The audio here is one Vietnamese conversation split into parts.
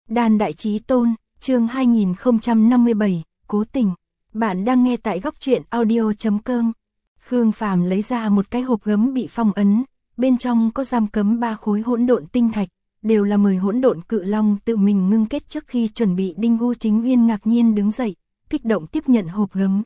Đan Đại Chí Tôn, chương 2057, cố tình. Bạn đang nghe tại góc truyện audio.com. Khương Phàm lấy ra một cái hộp gấm bị phong ấn, bên trong có giam cấm 3 khối hỗn độn tinh thạch, đều là 10 hỗn độn cự long tự mình ngưng kết trước khi chuẩn bị. Đinh U Chính Uyên ngạc nhiên đứng dậy, kích động tiếp nhận hộp gấm.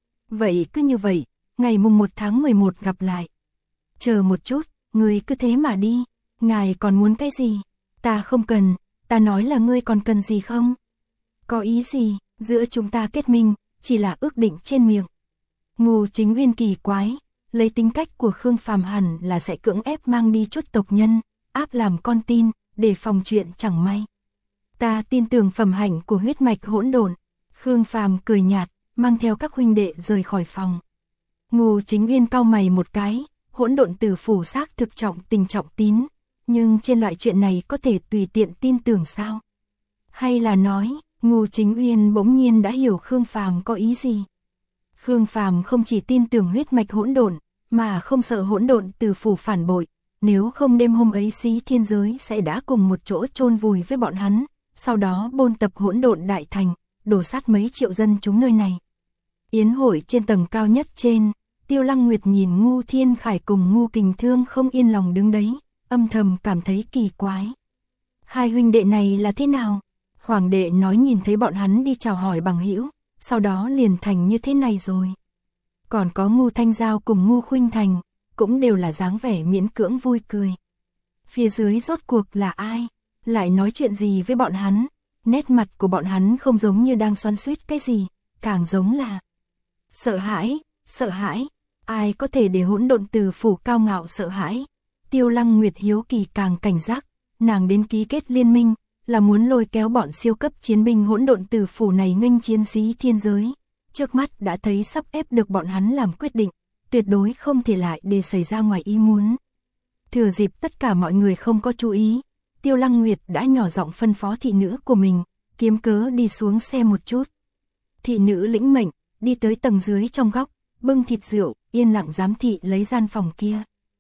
Vậy cứ như vậy, ngày mùng 1 tháng 11 gặp lại. Chờ một chút, người cứ thế mà đi, ngài còn muốn cái gì? Ta không cần, ta nói là ngươi còn cần gì không? Có ý gì, giữa chúng ta kết minh, chỉ là ước định trên miệng. Ngô Chính Uyên kỳ quái, lấy tính cách của Khương Phàm hẳn là sẽ cưỡng ép mang đi chút tộc nhân, áp làm con tin, để phòng chuyện chẳng may. Ta tin tưởng phẩm hạnh của huyết mạch hỗn độn. Khương Phàm cười nhạt, mang theo các huynh đệ rời khỏi phòng. Ngô Chính Uyên cau mày một cái, hỗn độn tử phủ xác thực trọng tình trọng tín, nhưng trên loại chuyện này có thể tùy tiện tin tưởng sao? Hay là nói, Ngô Chính Uyên bỗng nhiên đã hiểu Khương Phàm có ý gì? Khương Phàm không chỉ tin tưởng huyết mạch hỗn độn, mà không sợ hỗn độn tử phủ phản bội, nếu không đêm hôm ấy Xí Thiên Giới sẽ đã cùng một chỗ chôn vùi với bọn hắn, sau đó bôn tập hỗn độn đại thành, đổ sát mấy triệu dân chúng nơi này. Yến hội trên tầng cao nhất trên, Tiêu Lăng Nguyệt nhìn Ngô Thiên Khải cùng Ngô Kình Thương không yên lòng đứng đấy, âm thầm cảm thấy kỳ quái. Hai huynh đệ này là thế nào? Hoàng đệ nói nhìn thấy bọn hắn đi chào hỏi bằng hữu, sau đó liền thành như thế này rồi. Còn có Ngô Thanh Giao cùng Ngô Khuynh Thành, cũng đều là dáng vẻ miễn cưỡng vui cười. Phía dưới rốt cuộc là ai? Lại nói chuyện gì với bọn hắn? Nét mặt của bọn hắn không giống như đang xoắn xuýt cái gì, càng giống là sợ hãi, sợ hãi. Ai có thể để hỗn độn tử phủ cao ngạo sợ hãi? Tiêu Lăng Nguyệt hiếu kỳ càng cảnh giác, nàng đến ký kết liên minh, là muốn lôi kéo bọn siêu cấp chiến binh hỗn độn tử phủ này nghênh chiến Xí Thiên Giới. Trước mắt đã thấy sắp ép được bọn hắn làm quyết định, tuyệt đối không thể lại để xảy ra ngoài ý muốn. Thừa dịp tất cả mọi người không có chú ý, Tiêu Lăng Nguyệt đã nhỏ giọng phân phó thị nữ của mình, kiếm cớ đi xuống xe một chút. Thị nữ lĩnh mệnh, đi tới tầng dưới trong góc, bưng thịt rượu, yên lặng giám thị lấy gian phòng kia.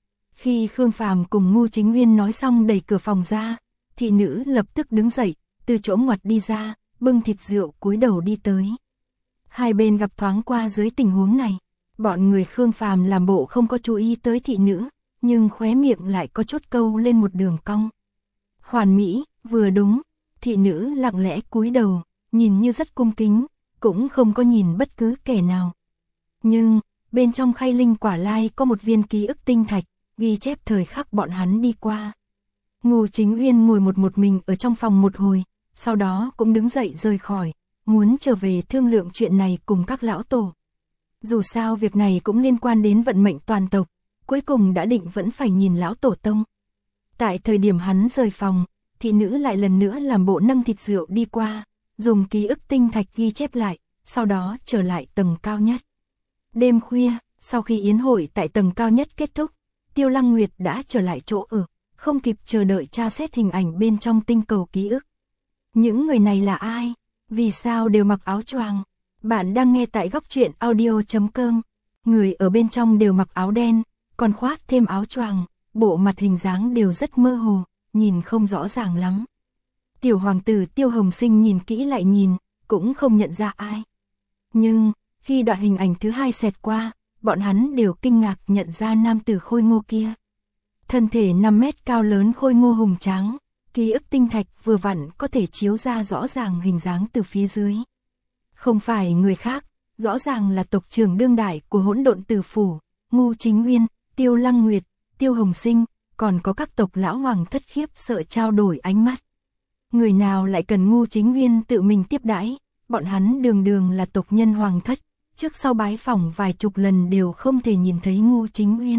Khi Khương Phàm cùng Ngô Chính Uyên nói xong đẩy cửa phòng ra, thị nữ lập tức đứng dậy, từ chỗ ngoặt đi ra, bưng thịt rượu cúi đầu đi tới. Hai bên gặp thoáng qua dưới tình huống này, bọn người Khương Phàm làm bộ không có chú ý tới thị nữ, nhưng khóe miệng lại có chút câu lên một đường cong. Hoàn mỹ, vừa đúng, thị nữ lặng lẽ cúi đầu, nhìn như rất cung kính, cũng không có nhìn bất cứ kẻ nào. Nhưng, bên trong khay linh quả lai có một viên ký ức tinh thạch, ghi chép thời khắc bọn hắn đi qua. Ngô Chính Uyên ngồi một mình ở trong phòng một hồi, sau đó cũng đứng dậy rời khỏi, muốn trở về thương lượng chuyện này cùng các lão tổ. Dù sao việc này cũng liên quan đến vận mệnh toàn tộc, cuối cùng đã định vẫn phải nhìn lão tổ tông. Tại thời điểm hắn rời phòng, thị nữ lại lần nữa làm bộ nâng thịt rượu đi qua, dùng ký ức tinh thạch ghi chép lại, sau đó trở lại tầng cao nhất. Đêm khuya, sau khi yến hội tại tầng cao nhất kết thúc, Tiêu Lăng Nguyệt đã trở lại chỗ ở, không kịp chờ đợi tra xét hình ảnh bên trong tinh cầu ký ức. Những người này là ai? Vì sao đều mặc áo choàng? Bạn đang nghe tại góc truyện audio.com. Người ở bên trong đều mặc áo đen, còn khoác thêm áo choàng, bộ mặt hình dáng đều rất mơ hồ, nhìn không rõ ràng lắm. Tiểu hoàng tử Tiêu Hồng Sinh nhìn kỹ lại nhìn, cũng không nhận ra ai. Nhưng, khi đoạn hình ảnh thứ hai xẹt qua, bọn hắn đều kinh ngạc nhận ra nam tử khôi ngô kia. Thân thể 5 mét cao lớn khôi ngô hùng tráng, ký ức tinh thạch vừa vặn có thể chiếu ra rõ ràng hình dáng từ phía dưới. Không phải người khác, rõ ràng là tộc trưởng đương đại của hỗn độn tử phủ, Ngô Chính Uyên, Tiêu Lăng Nguyệt, Tiêu Hồng Sinh, còn có các tộc lão hoàng thất khiếp sợ trao đổi ánh mắt. Người nào lại cần Ngô Chính Uyên tự mình tiếp đãi, bọn hắn đường đường là tộc nhân hoàng thất, trước sau bái phỏng vài chục lần đều không thể nhìn thấy Ngô Chính Uyên.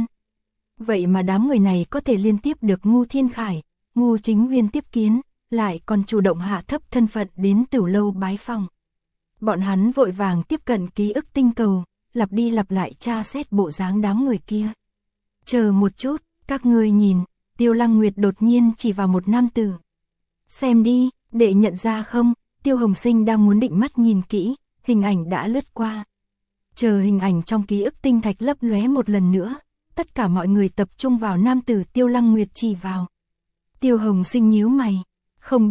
Vậy mà đám người này có thể liên tiếp được Ngô Thiên Khải, Ngô Chính Uyên tiếp kiến, lại còn chủ động hạ thấp thân phận đến Tiểu Lâu bái phỏng. Bọn hắn vội vàng tiếp cận ký ức tinh cầu, lặp đi lặp lại tra xét bộ dáng đám người kia. Chờ một chút, các ngươi nhìn, Tiêu Lăng Nguyệt đột nhiên chỉ vào một nam tử. Xem đi, để nhận ra không? Tiêu Hồng Sinh đang muốn định mắt nhìn kỹ, hình ảnh đã lướt qua. Chờ hình ảnh trong ký ức tinh thạch lấp lóe một lần nữa, tất cả mọi người tập trung vào nam tử Tiêu Lăng Nguyệt chỉ vào. Tiêu Hồng Sinh nhíu mày, không biết,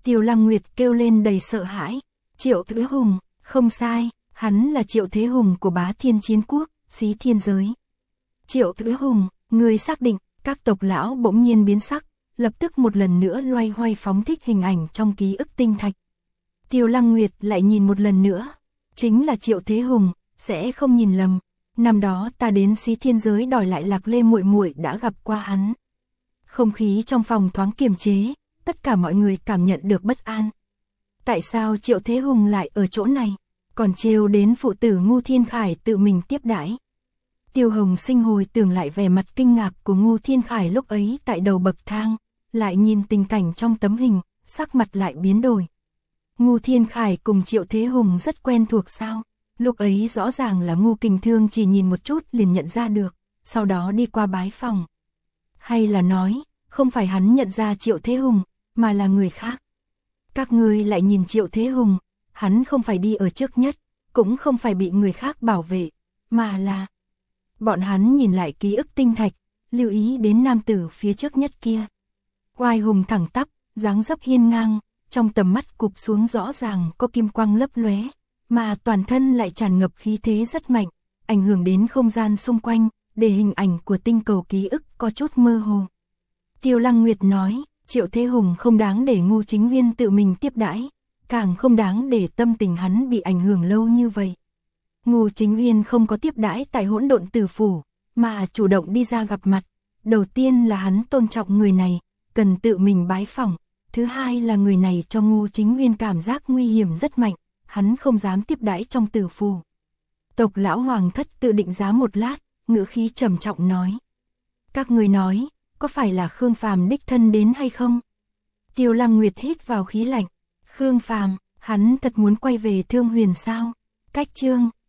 Tiêu Lăng Nguyệt kêu lên đầy sợ hãi. Triệu Thế Hùng, không sai, hắn là Triệu Thế Hùng của Bá Thiên Chiến Quốc, Xí Thiên Giới. Triệu Thế Hùng, người xác định, các tộc lão bỗng nhiên biến sắc, lập tức một lần nữa loay hoay phóng thích hình ảnh trong ký ức tinh thạch. Tiêu Lăng Nguyệt lại nhìn một lần nữa, chính là Triệu Thế Hùng, sẽ không nhìn lầm. Năm đó ta đến Xí Thiên Giới đòi lại Lạc Lê muội muội đã gặp qua hắn. Không khí trong phòng thoáng kiềm chế, tất cả mọi người cảm nhận được bất an. Tại sao Triệu Thế Hùng lại ở chỗ này, còn trêu đến phụ tử Ngu Thiên Khải tự mình tiếp đãi? Tiêu Hồng Sinh hồi tưởng lại vẻ mặt kinh ngạc của Ngu Thiên Khải lúc ấy tại đầu bậc thang, lại nhìn tình cảnh trong tấm hình, sắc mặt lại biến đổi. Ngu Thiên Khải cùng Triệu Thế Hùng rất quen thuộc sao? Lúc ấy rõ ràng là Ngu Kình Thương chỉ nhìn một chút liền nhận ra được, sau đó đi qua bái phòng. Hay là nói, không phải hắn nhận ra Triệu Thế Hùng, mà là người khác? Các ngươi lại nhìn Triệu Thế Hùng, hắn không phải đi ở trước nhất, cũng không phải bị người khác bảo vệ, mà là... Bọn hắn nhìn lại ký ức tinh thạch, lưu ý đến nam tử phía trước nhất kia. Oai hùng thẳng tắp, dáng dấp hiên ngang, trong tầm mắt cụp xuống rõ ràng có kim quang lấp lóe, mà toàn thân lại tràn ngập khí thế rất mạnh, ảnh hưởng đến không gian xung quanh, để hình ảnh của tinh cầu ký ức có chút mơ hồ. Tiêu Lăng Nguyệt nói, Triệu Thế Hùng không đáng để Ngu Chính Viên tự mình tiếp đãi, càng không đáng để tâm tình hắn bị ảnh hưởng lâu như vậy. Ngu Chính Viên không có tiếp đãi tại Hỗn Độn Tử Phủ, mà chủ động đi ra gặp mặt. Đầu tiên là hắn tôn trọng người này, cần tự mình bái phỏng. Thứ hai là người này cho Ngu Chính Viên cảm giác nguy hiểm rất mạnh, hắn không dám tiếp đãi trong Tử Phủ. Tộc lão Hoàng Thất tự định giá một lát, ngữ khí trầm trọng nói. Các người nói, có phải là Khương Phàm đích thân đến hay không? Tiêu Lăng Nguyệt hít vào khí lạnh. Khương Phàm, hắn thật muốn quay về Thương Huyền sao? Cách chương